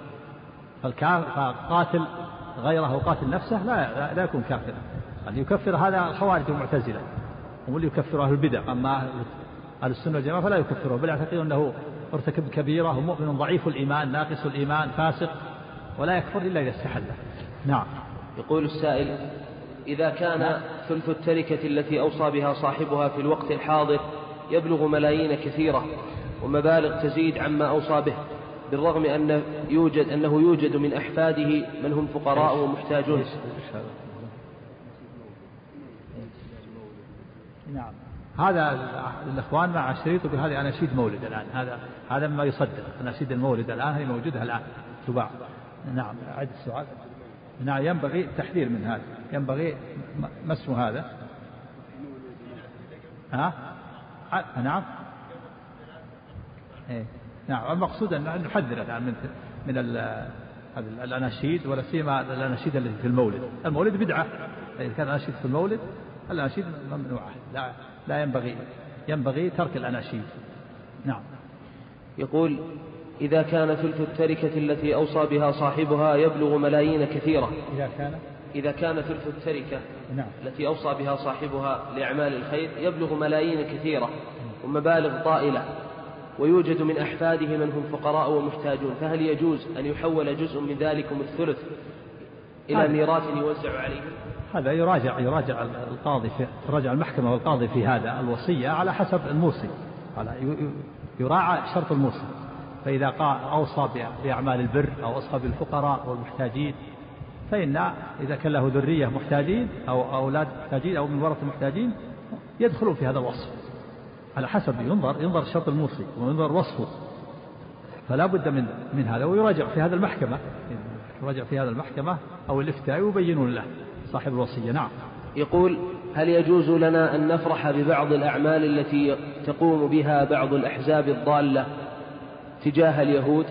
فقاتل غيره وقاتل نفسه لا لا يكون كافرا. اللي يكفر هذا الخوارج والمعتزلة، هم اللي يكفر أهل البدع. أما أهل السنة والجماعة فلا يكفره، بل يعتقد أنه ارتكب كبيرة ومؤمن ضعيف الإيمان ناقص الإيمان فاسق، ولا يكفر إلا إذا استحل. نعم. يقول السائل: إذا كان ثلث التركة التي أوصى بها صاحبها في الوقت الحاضر يبلغ ملايين كثيرة ومبالغ تزيد عما أوصى به، بالرغم أن يوجد أنه يوجد من أحفاده من هم فقراء ومحتاجون. نعم. هذا الإخوان مع شريطه بهذه أناشيد مولد الآن، هذا هذا ما يصدق. أناشيد المولد الآن هي موجودة الآن تباع. نعم. عد السؤال. نعم. ينبغي التحذير من هذا، ينبغي مسح هذا. ها؟ نعم. إيه. نعم. المقصود أن نحذر الآن من من الأناشيد، ولا سيما الأناشيد التي في المولد. المولد بدعة، إذا كان الأناشيد في المولد الأناشيد ممنوعة، لا لا ينبغي ينبغي ترك الأناشيد. نعم. يقول: إذا كان ثلث التركة التي أوصى بها صاحبها يبلغ ملايين كثيرة إذا كان إذا كان ثلث التركة نعم. التي أوصى بها صاحبها لأعمال الخير يبلغ ملايين كثيرة، ومبالغ طائلة، ويوجد من أحفاده من هم فقراء ومحتاجون، فهل يجوز أن يحول جزء من ذلكم الثلث إلى ميراث يوزع عليهم؟ هذا يراجع يراجع القاضي في تراجع المحكمة والقاضي في هذا الوصية على حسب الموصي، على يراعى شرط الموصي، فإذا أوصى بأعمال البر أو أوصى بالفقراء والمحتاجين، فإن إذا كان له ذرية محتاجين أو أولاد محتاجين أو من ورثة محتاجين يدخلون في هذا الوصف، على حسب ينظر ينظر شرط الموصي وينظر وصفه، فلا بد من من هذا، ويراجع في هذا المحكمة يراجع في هذا المحكمة أو الإفتاء ويبينون له صاحب الوصية. نعم. يقول: هل يجوز لنا أن نفرح ببعض الأعمال التي تقوم بها بعض الأحزاب الضالة تجاه اليهود؟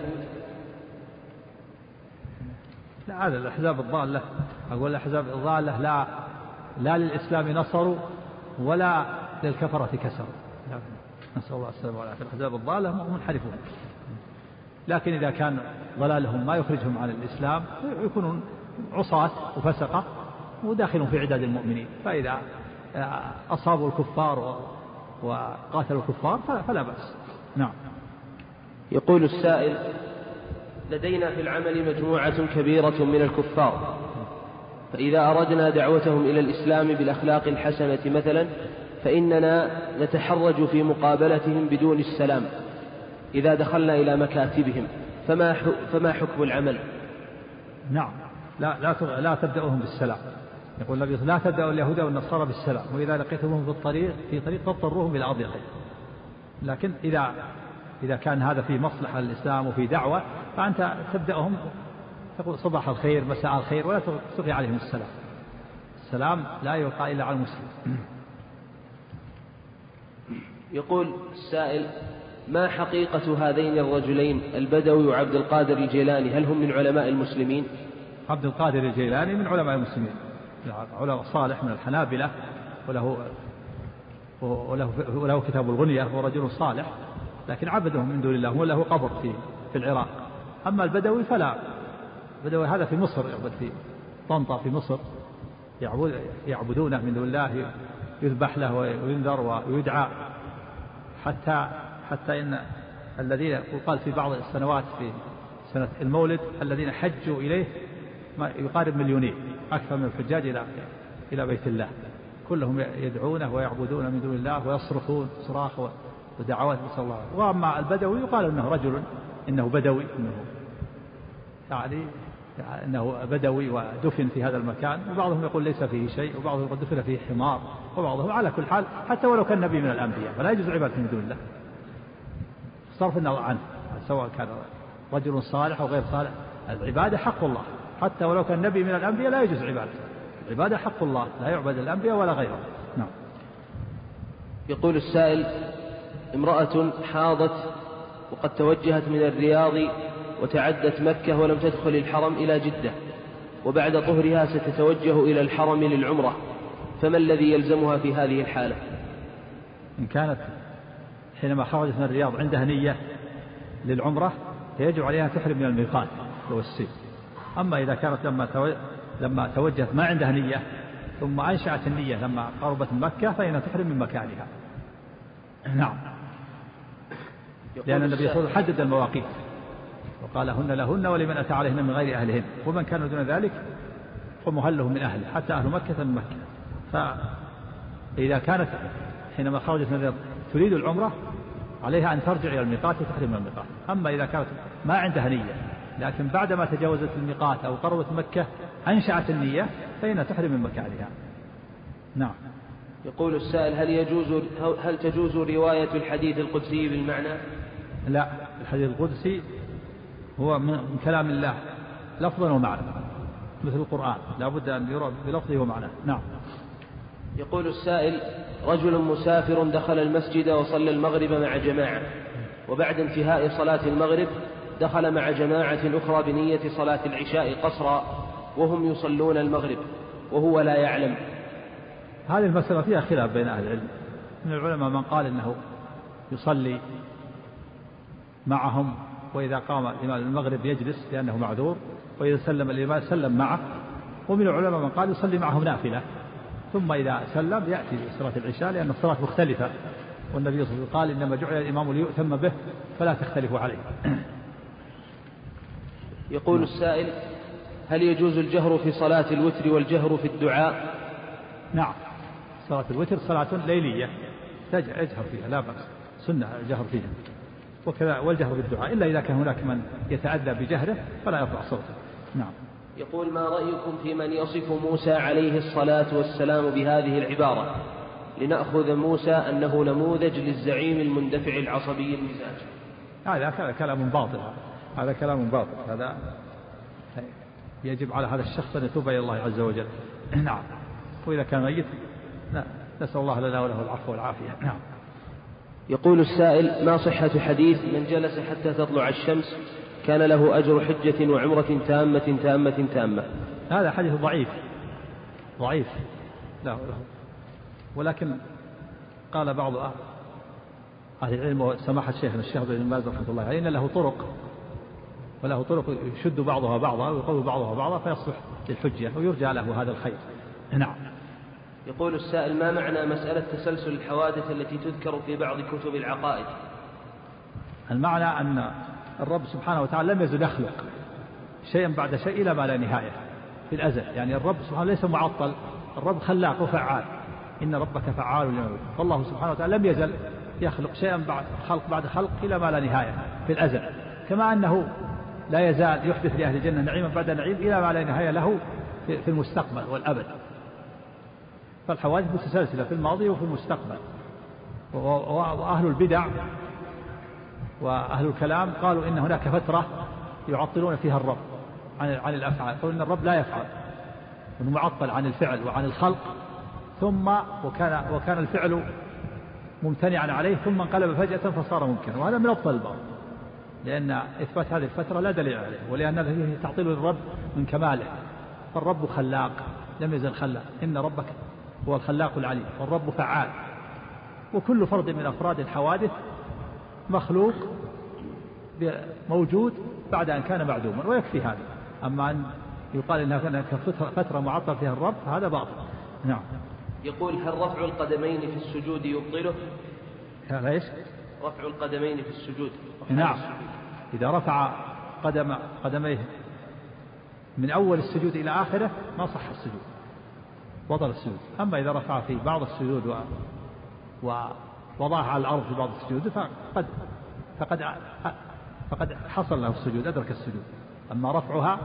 لا، هذا الأحزاب الضالة، أقول الأحزاب الضالة لا لا للإسلام نصروا ولا للكفرة كسروا، نسأل الله السلامة والعافية. الأحزاب الضالة منحرفون، لكن إذا كان ضلالهم ما يخرجهم عن الإسلام يكونون عصاة وفسقة وداخلون في عداد المؤمنين، فإذا أصابوا الكفار وقاتلوا الكفار فلا بأس. نعم. يقول السائل: لدينا في العمل مجموعة كبيرة من الكفار، فإذا أردنا دعوتهم إلى الإسلام بالأخلاق الحسنة مثلا، فإننا نتحرج في مقابلتهم بدون السلام إذا دخلنا إلى مكاتبهم، فما فما حكم العمل؟ نعم، لا لا لا تبدأهم بالسلام. يقول النبي: لا تبدأوا اليهود والنصارى بالسلام، وإذا لقيتموهم في الطريق في طريق فاضطروهم إلى أرض الخير. لكن إذا إذا كان هذا في مصلحة للإسلام وفي دعوة، فأنت تبدأهم تقول صباح الخير مساء الخير، ولا تلقي عليهم السلام. السلام لا يلقى إلا على المسلم. يقول السائل: ما حقيقة هذين الرجلين البدوي وعبد القادر الجيلاني؟ هل هم من علماء المسلمين؟ عبد القادر الجيلاني من علماء المسلمين، علماء صالح من الحنابلة، وله وله وله كتاب الغنية، هو رجل صالح، لكن عبدهم من دون الله، وله قبر في في العراق. أما البدوي فلا، البدوي هذا في مصر، يعبد في طنطا في مصر، يعبدونه من دون الله، يذبح له وينذر ويدعى، حتى حتى إن الذين قال في بعض السنوات في سنة المولد الذين حجوا إليه ما يقارب مليونين، أكثر من الحجاج إلى إلى بيت الله، كلهم يدعونه ويعبدون من دون الله ويصرخون صراخ ودعوات نسأل الله. وأما البدوي يقال إنه رجل إنه بدوي إنه يعني إنه بدوي ودفن في هذا المكان، وبعضهم يقول ليس فيه شيء، وبعضهم قد دفن فيه حمار، وبعضهم على كل حال حتى ولو كان نبي من الأنبياء فلا يجوز عبادته من دون الله، صرف النظر عنه سواء كان رجل صالح أو غير صالح. العبادة حق الله، حتى ولو كان نبي من الأنبياء لا يجوز عبادته. العبادة حق الله، لا يعبد الأنبياء ولا غيرهم. نعم. يقول السائل: امرأة حاضت وقد توجهت من الرياض وتعدت مكة ولم تدخل الحرم إلى جدة، وبعد طهرها ستتوجه إلى الحرم للعمرة، فما الذي يلزمها في هذه الحالة؟ إن كانت حينما خرجت من الرياض عندها نية للعمرة فيجب عليها تحرم من الميقات والسيف. أما إذا كانت لما لما توجهت ما عندها نية ثم أنشأت النية لما قربت من مكة فإنها تحرم من مكانها. نعم. لأن النبي صلى الله عليه وسلم حدد المواقيت وقال: هن لهن ولمن أتى عليهن من غير أهلهن، ومن كان دون ذلك فمهله من أهله، حتى أهل مكة من مكة. فإذا كانت حينما خرجت من الرياض تريد العمرة عليها أن ترجع إلى الميقات وتحرم من الميقات. أما إذا كانت ما عندها نية لكن بعدما تجاوزت الميقات أو قربت مكة أنشأت النية فإنها تحرم من مكانها. نعم. يقول السائل: هل يجوز هل تجوز رواية الحديث القدسي بالمعنى؟ لا، الحديث القدسي هو من كلام الله لفظا ومعنى مثل القرآن، لا بد أن يرى بلفظه ومعناه. نعم. يقول السائل: رجل مسافر دخل المسجد وصلى المغرب مع جماعة، وبعد انتهاء صلاة المغرب دخل مع جماعة أخرى بنية صلاة العشاء قصرا وهم يصلون المغرب وهو لا يعلم. هذه المسألة فيها خلاف بين أهل العلم، من العلماء من قال إنه يصلي معهم، وإذا قام الإمام المغرب يجلس لأنه معذور، وإذا سلم الإمام سلم معه، ومن العلماء من قال يصلي معهم نافلة ثم إذا سلم يأتي صلاة العشاء، لأن الصلاة مختلفة والنبي صلى الله عليه وسلم قال إنما جعل الإمام ليؤتم به فلا تختلفوا عليه. يقول السائل: هل يجوز الجهر في صلاة الوتر والجهر في الدعاء؟ نعم، صلاة الوتر صلاة ليلية يجهر فيها لا بأس، سنة الجهر فيها، وكذا والجهر بالدعاء، إلا إذا كان هناك من يتأذى بجهره فلا يرفع صوته. نعم. يقول: ما رأيكم في من يصف موسى عليه الصلاة والسلام بهذه العبارة: لنأخذ موسى أنه نموذج للزعيم المندفع العصبي المزاج؟ هذا كلام باطل، هذا كلام باطل، هذا يجب على هذا الشخص أن يتوب إلى الله عز وجل. نعم. وإذا كان ميت نسأل الله لنا وله العفو والعافية. نعم. يقول السائل: ما صحة حديث من جلس حتى تطلع الشمس كان له أجر حجة وعمرة تامة تامة تامة؟ هذا حديث ضعيف ضعيف لا له، ولكن قال بعض أهل العلم وسماحة شيخنا الشيخ بن باز رحمه الله عليه إن له طرق، وله طرق يشد بعضها بعضا ويقوي بعضها بعضا فيصلح للحجة ويرجى له هذا الخير. نعم. يقول السائل: ما معنى مسألة تسلسل الحوادث التي تذكر في بعض كتب العقائد؟ المعنى أن الرب سبحانه وتعالى لم يزل يخلق شيئا بعد شيء إلى ما لا نهاية في الأزل، يعني الرب سبحانه ليس معطل، الرب خلاق وفعال، إن ربك فعال لما يريد، فالله سبحانه وتعالى لم يزل يخلق شيئا بعد خلق بعد خلق إلى ما لا نهاية في الأزل، كما أنه لا يزال يحدث لأهل الجنة نعيما بعد نعيم إلى ما لا نهاية له في المستقبل والأبد. فالحوادث متسلسلة في الماضي وفي المستقبل. وأهل البدع وأهل الكلام قالوا إن هناك فترة يعطلون فيها الرب عن عن الأفعال، قالوا إن الرب لا يفعل، وأنه معطل عن الفعل وعن الخلق، ثم وكان وكان الفعل ممتنعا عليه ثم انقلب فجأة فصار ممكنا، وهذا من أبطل الباطل، لأن إثبات هذه الفترة لا دليل عليه، ولأن فيه تعطيل الرب من كماله، فالرب خلاق لم يزل خلاق، إن ربك هو الخلاق العليم، والرب فعال، وكل فرد من أفراد الحوادث مخلوق موجود بعد أن كان معدوما، ويكفي هذا. أما أن يقال إنها كانت فترة معطل فيها الرب فهذا باطل. نعم. يقول: هل رفع القدمين في السجود يبطله؟ هذا إيش؟ رفع القدمين في السجود. نعم، إذا رفع قدم قدميه من أول السجود إلى آخره ما صح السجود، بطل السجود. أما إذا رفع في بعض السجود ووضعها على الأرض في بعض السجود فقد فقد فقد حصل له السجود، أدرك السجود. أما رفعها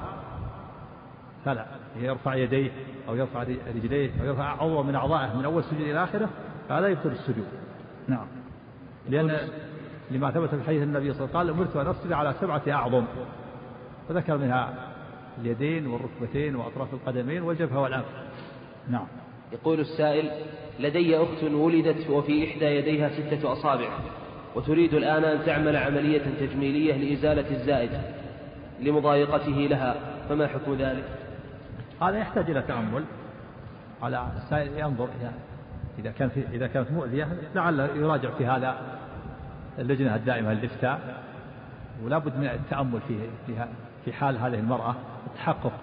فلا، يرفع يديه أو يرفع رجليه أو يرفع عضو من أعضائه من أول السجود إلى آخره فهذا يبطل السجود. نعم. لأن لما ثبت في حديث النبي صلى الله عليه وسلم: قال: أمرت أن أسجد على سبعة أعظم، فذكر منها اليدين والركبتين وأطراف القدمين والجبهة والأنف. نعم. يقول السائل: لدي أخت ولدت وفي إحدى يديها ستة أصابع، وتريد الآن أن تعمل عملية تجميلية لإزالة الزائد لمضايقته لها، فما حكم ذلك؟ هذا يحتاج إلى تأمل، على السائل ينظر إذا كان في إذا كانت مؤذية لعل يراجع في هذا اللجنة الدائمة للإفتاء، ولا بد من التأمل في فيها في حال هذه المرأة التحقق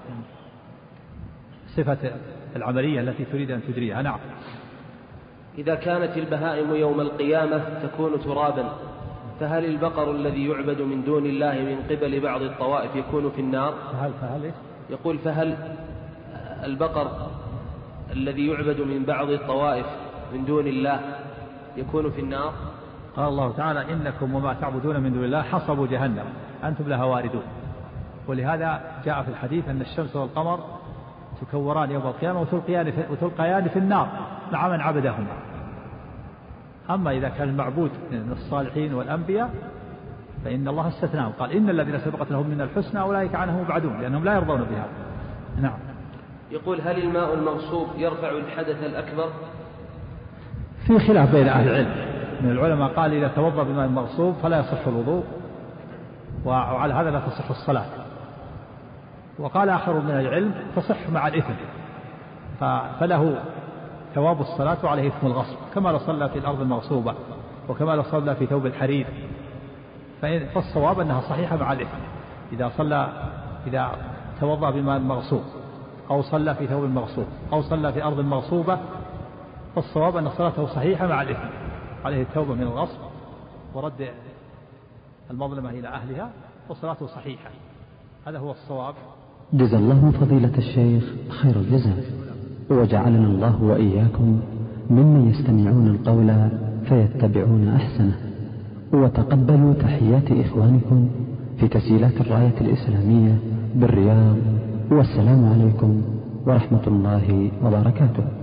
صفة العملية التي تريد أن تجريها. نعم. إذا كانت البهائم يوم القيامة تكون ترابا، فهل البقر الذي يعبد من دون الله من قبل بعض الطوائف يكون في النار؟ فهل فهل إيش؟ يقول: فهل البقر الذي يعبد من بعض الطوائف من دون الله يكون في النار؟ قال الله تعالى: إنكم وما تعبدون من دون الله حصبوا جهنم أنتم لها واردون. ولهذا جاء في الحديث أن الشمس والقمر تكوران يوم القيامة وتلقيان في, وتلقيان في النار مع من عبدهما. أما إذا كان المعبود من الصالحين والأنبياء فإن الله استثناهم، قال: إن الذين سبقت لهم من الحسنى أولئك عنهم مبعدون، لأنهم لا يرضون بها. نعم. يقول: هل الماء المغصوب يرفع الحدث الأكبر؟ في خلاف بين أهل العلم، من العلماء قال: إذا توضأ بماء مغصوب فلا يصح الوضوء، وعلى هذا لا تصح الصلاة. وقال آخر من العلم: تصح مع الإثم، فله ثواب الصلاة وعليه إثم الغصب، كما لو صلى في الأرض المغصوبة وكما لو صلى في ثوب الحرير. فالصواب أنها صحيحة مع الإثم، إذا صلى إذا توضأ بماء مغصوب أو صلى في ثوب مغصوب أو صلى في أرض مغصوبة، فالصواب أن صلاته صحيحة مع الإثم. عليه التوبة من الغصب ورد المظلمة إلى أهلها وصلاته صحيحة. هذا هو الصواب. جزا الله فضيلة الشيخ خير الجزاء، وجعلنا الله وإياكم ممن يستمعون القول فيتبعون أحسنه. وتقبلوا تحيات إخوانكم في تسجيلات الراية الإسلامية بالرياض، والسلام عليكم ورحمة الله وبركاته.